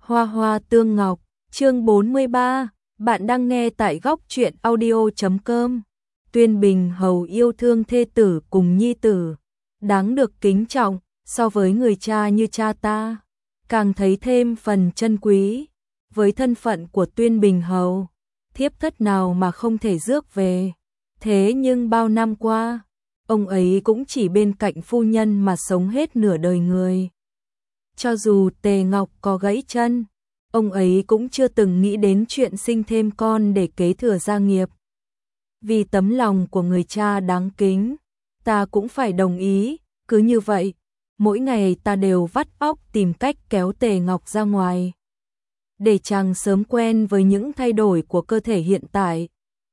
Hoa hoa tương ngọc, chương 43, bạn đang nghe tại góc truyện audio.com. Tuyên Bình hầu yêu thương thê tử cùng nhi tử, đáng được kính trọng, so với người cha như cha ta, càng thấy thêm phần trân quý. Với thân phận của Tuyên Bình hầu, thiếp thất nào mà không thể rước về. Thế nhưng bao năm qua, ông ấy cũng chỉ bên cạnh phu nhân mà sống hết nửa đời người. Cho dù Tề Ngọc có gãy chân, ông ấy cũng chưa từng nghĩ đến chuyện sinh thêm con để kế thừa gia nghiệp. Vì tấm lòng của người cha đáng kính, ta cũng phải đồng ý, cứ như vậy, mỗi ngày ta đều vắt óc tìm cách kéo Tề Ngọc ra ngoài, để chàng sớm quen với những thay đổi của cơ thể hiện tại.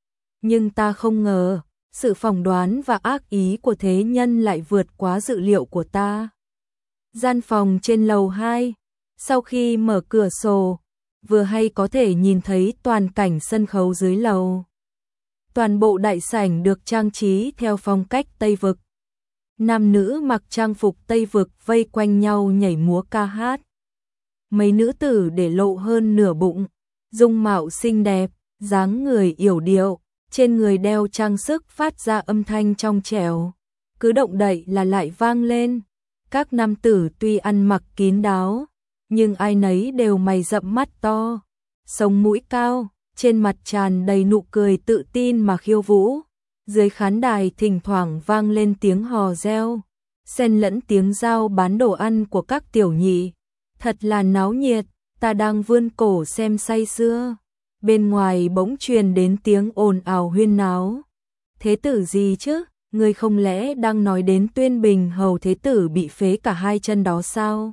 Nhưng ta không ngờ, sự phỏng đoán và ác ý của thế nhân lại vượt quá dự liệu của ta. Gian phòng trên lầu 2, sau khi mở cửa sổ, vừa hay có thể nhìn thấy toàn cảnh sân khấu dưới lầu. Toàn bộ đại sảnh được trang trí theo phong cách Tây Vực. Nam nữ mặc trang phục Tây Vực vây quanh nhau nhảy múa ca hát. Mấy nữ tử để lộ hơn nửa bụng, dung mạo xinh đẹp, dáng người yểu điệu, trên người đeo trang sức phát ra âm thanh trong trẻo, cứ động đậy là lại vang lên. Các nam tử tuy ăn mặc kín đáo, nhưng ai nấy đều mày rậm mắt to, sống mũi cao, trên mặt tràn đầy nụ cười tự tin mà khiêu vũ. Dưới khán đài thỉnh thoảng vang lên tiếng hò reo, xen lẫn tiếng giao bán đồ ăn của các tiểu nhị. Thật là náo nhiệt, ta đang vươn cổ xem say sưa. Bên ngoài bỗng truyền đến tiếng ồn ào huyên náo. Thế tử gì chứ? Ngươi không lẽ đang nói đến Tuyên Bình hầu thế tử bị phế cả hai chân đó sao?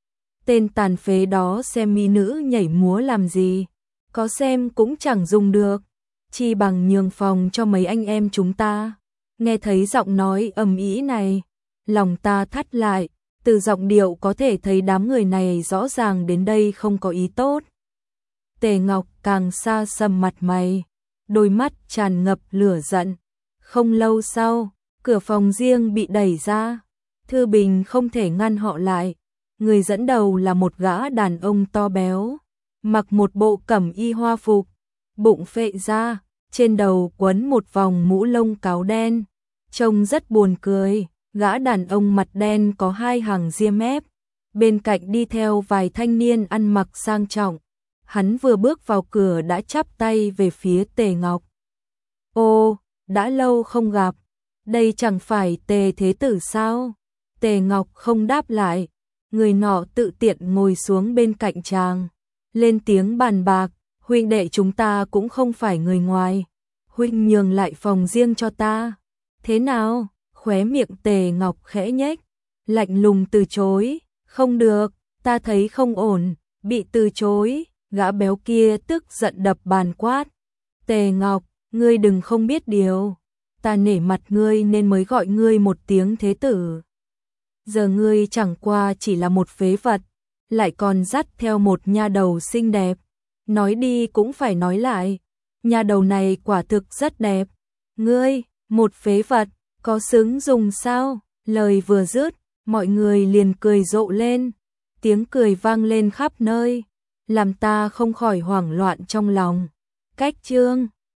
Tên tàn phế đó xem mỹ nữ nhảy múa làm gì? Có xem cũng chẳng dùng được, chi bằng nhường phòng cho mấy anh em chúng ta. Nghe thấy giọng nói ầm ĩ này, lòng ta thắt lại, từ giọng điệu có thể thấy đám người này rõ ràng đến đây không có ý tốt. Tề Ngọc càng xa sầm mặt mày, đôi mắt tràn ngập lửa giận. Không lâu sau, cửa phòng riêng bị đẩy ra, Thư Bình không thể ngăn họ lại. Người dẫn đầu là một gã đàn ông to béo, mặc một bộ cẩm y hoa phục, bụng phệ ra, trên đầu quấn một vòng mũ lông cáo đen, trông rất buồn cười. Gã đàn ông mặt đen có hai hàng ria mép, bên cạnh đi theo vài thanh niên ăn mặc sang trọng. Hắn vừa bước vào cửa đã chắp tay về phía Tề Ngọc. Ô, đã lâu không gặp, đây chẳng phải Tề thế tử sao? Tề Ngọc không đáp lại, người nọ tự tiện ngồi xuống bên cạnh chàng, lên tiếng bàn bạc. Huynh đệ chúng ta cũng không phải người ngoài, huynh nhường lại phòng riêng cho ta. Thế nào? Khóe miệng Tề Ngọc khẽ nhếch, lạnh lùng từ chối. Không được, ta thấy không ổn. Bị từ chối, gã béo kia tức giận đập bàn quát. Tề Ngọc, ngươi đừng không biết điều, ta nể mặt ngươi nên mới gọi ngươi một tiếng thế tử. Giờ ngươi chẳng qua chỉ là một phế vật, lại còn dắt theo một nha đầu xinh đẹp. Nói đi cũng phải nói lại, nha đầu này quả thực rất đẹp. Ngươi, một phế vật, có xứng dùng sao? Lời vừa dứt, mọi người liền cười rộ lên. Tiếng cười vang lên khắp nơi, làm ta không khỏi hoảng loạn trong lòng. Cách chương